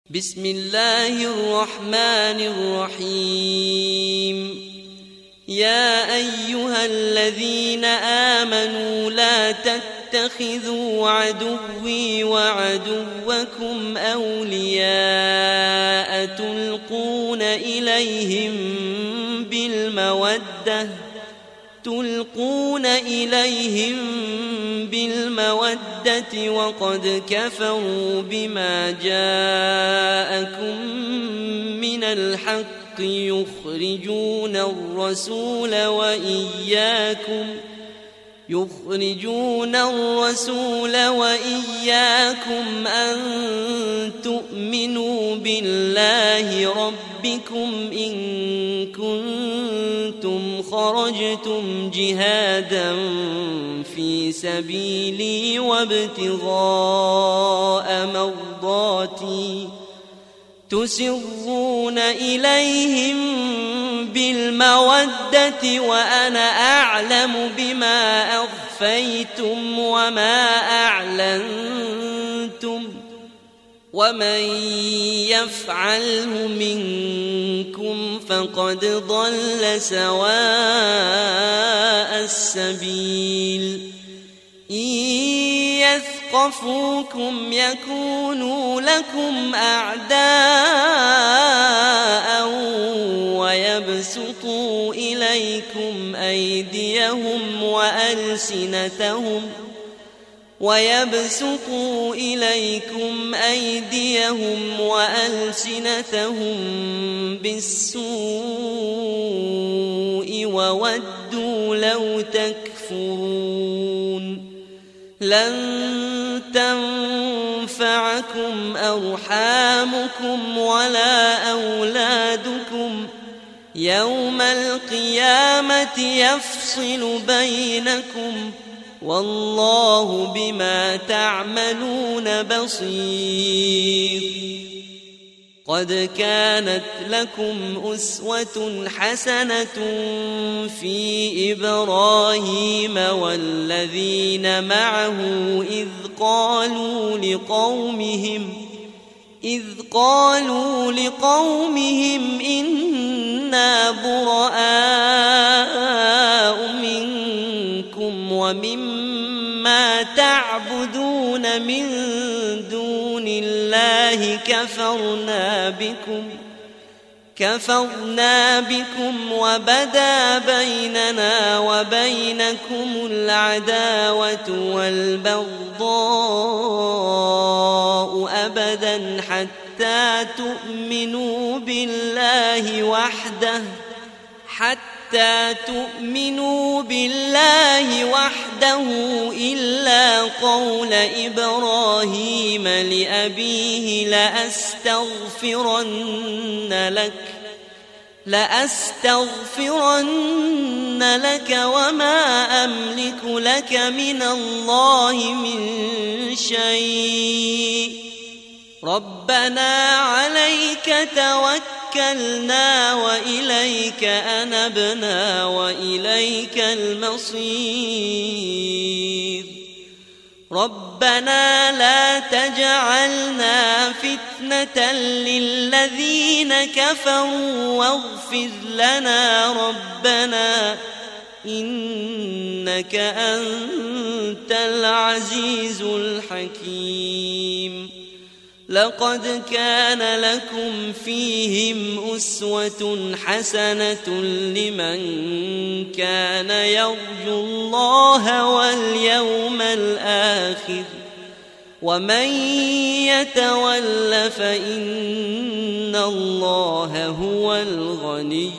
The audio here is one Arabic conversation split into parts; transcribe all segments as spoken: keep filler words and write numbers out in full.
بسم الله الرحمن الرحيم. يا أيها الذين آمنوا لا تتخذوا عدوي وعدوكم أولياء تلقون إليهم بالمودة تلقون إليهم بالمودة وقد كفروا بما جاءكم من الحق يخرجون الرسول وإياكم يخرجون الرسول وإياكم أن تؤمنوا بالله ربكم إن كنتم خرجتم جهادا في سبيلي وابتغاء مرضاتي تسرون إليهم بالمودة وأنا أعلم بما أخفيتم وما أعلنتم ومن يفعله منكم فقد ضل سواء السبيل. إن يثقفوكم يكونوا لكم أعداء ويبسطوا إليكم أيديهم وألسنتهم ويبسطوا إليكم أيديهم وألسنتهم بالسوء وودوا لو تكفرون. لن تنفعكم أرحامكم ولا أولادكم يوم القيامة يفصل بينكم والله بما تعملون بصير. قد كانت لكم أسوة حسنة في إبراهيم والذين معه إذ قالوا لقومهم إذ قالوا لقومهم إنا براء منكم ومما تعبدون من دون الله كفرنا بكم كفرنا بكم وبدا بيننا وبينكم العداوة والبغضاء أبدا حتى تؤمنوا بالله وحده حتى تؤمنوا بالله وحده إلا قول إبراهيم لأبيه لأستغفرن لك لأستغفرن لك وما أملك لك من الله من شيء ربنا عليك توكلنا وإليك أنبنا وإليك المصير. ربنا لا تجعلنا فتنة للذين كفروا واغفر لنا ربنا إنك أنت العزيز الحكيم. لقد كان لكم فيهم أسوة حسنة لمن كان يرجو الله واليوم الآخر ومن يتول فإن الله هو الغني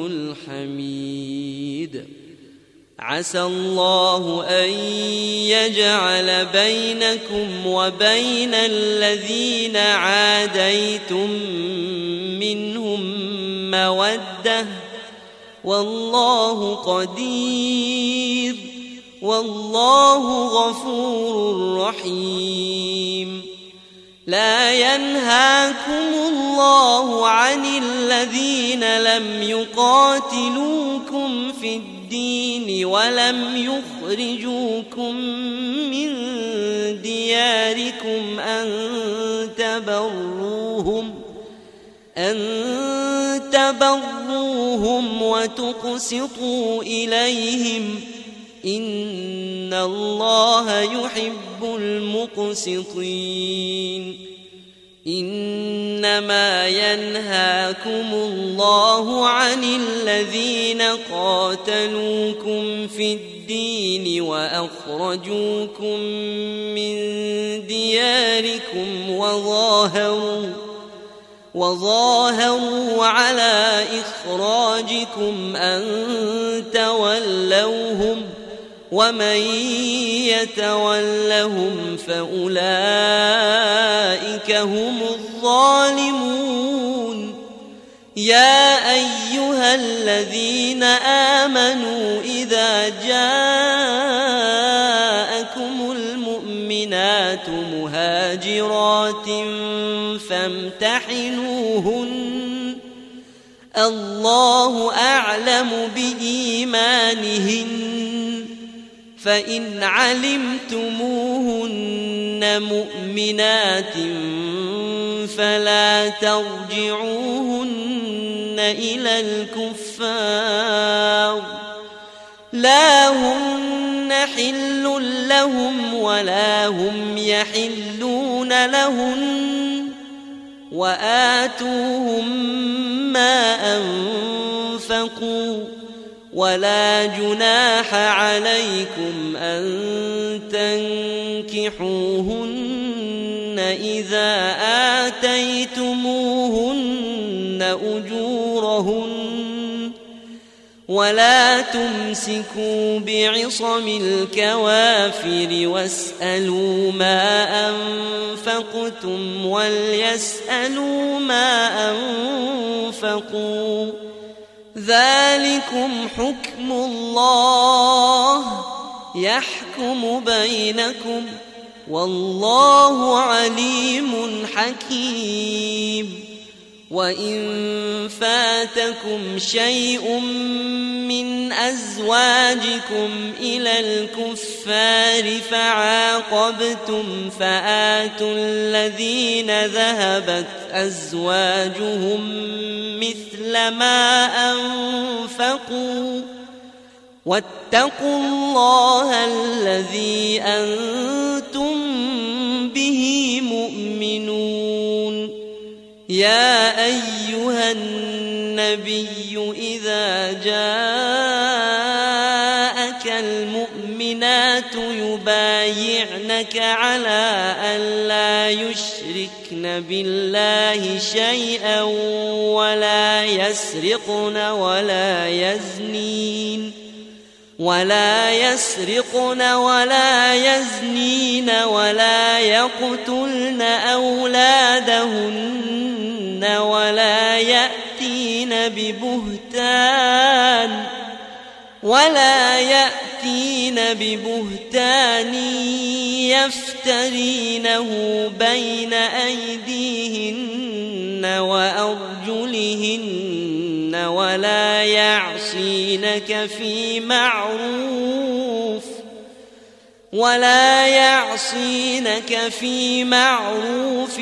الحميد. عسى الله أن يجعل بينكم وبين الذين عاديتم منهم مودة والله قدير والله غفور رحيم. لا ينهاكم الله عن الذين لم يقاتلوكم في الدين الدين ولم يخرجوكم من دياركم أن تبروهم أن تبروهم وتقسطوا إليهم إن الله يحب المقسطين. إنما ينهاكم الله عن الذين قاتلوكم في الدين وأخرجوكم من دياركم وظاهروا وظاهروا على إخراجكم أن تولوهم ومن يتولهم فأولئك هم الظالمون. يا أيها الذين آمنوا إذا جاءكم المؤمنات مهاجرات فامتحنوهن الله أعلم بإيمانهن فإن علمتموهن مؤمنات فلا ترجعوهن إلى الكفار لا هن حل لهم ولا هم يحلون لهن وآتوهم ما أنفقوا ولا جناح عليكم أن تنكحوهن إذا آتيتموهن أجورهن ولا تمسكوا بعصم الكوافر واسألوا ما أنفقتم وليسألوا ما أنفقوا ذلكم حكم الله يحكم بينكم والله عليم حكيم. وإن فاتكم شيء من أزواجكم إلى الكفار فعاقبتم فآتوا الذين ذهبت أزواجهم مثل ما أنفقوا واتقوا الله الذي أنتم به مؤمنون. يا أيها النبي إذا جاءك المؤمنات يبايعنك على أن لا يشركن بالله شيئا ولا يسرقن ولا يزنين ولا يسرقن ولا يزنين ولا يقتلن أولادهن ولا يأتين ببهتان ولا يأتين ببهتان يفترينه بين أيديهن وأرجلهن ولا يعصينك في معروف ولا يعصينك في معروف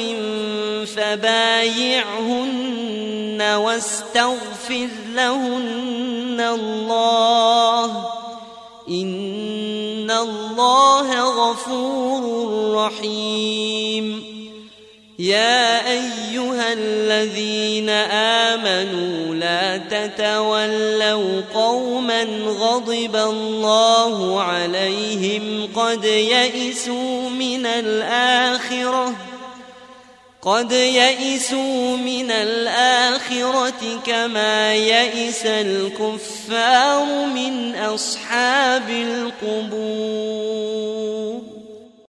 فبايعهن واستغفر لهن الله إن الله غفور رحيم. يا أيها الذين آمنوا لا تتولوا قوما غضب الله عليهم قد يئسوا من الآخرة قد يئسوا من الآخرة كما يئس الكفار من أصحاب القبور.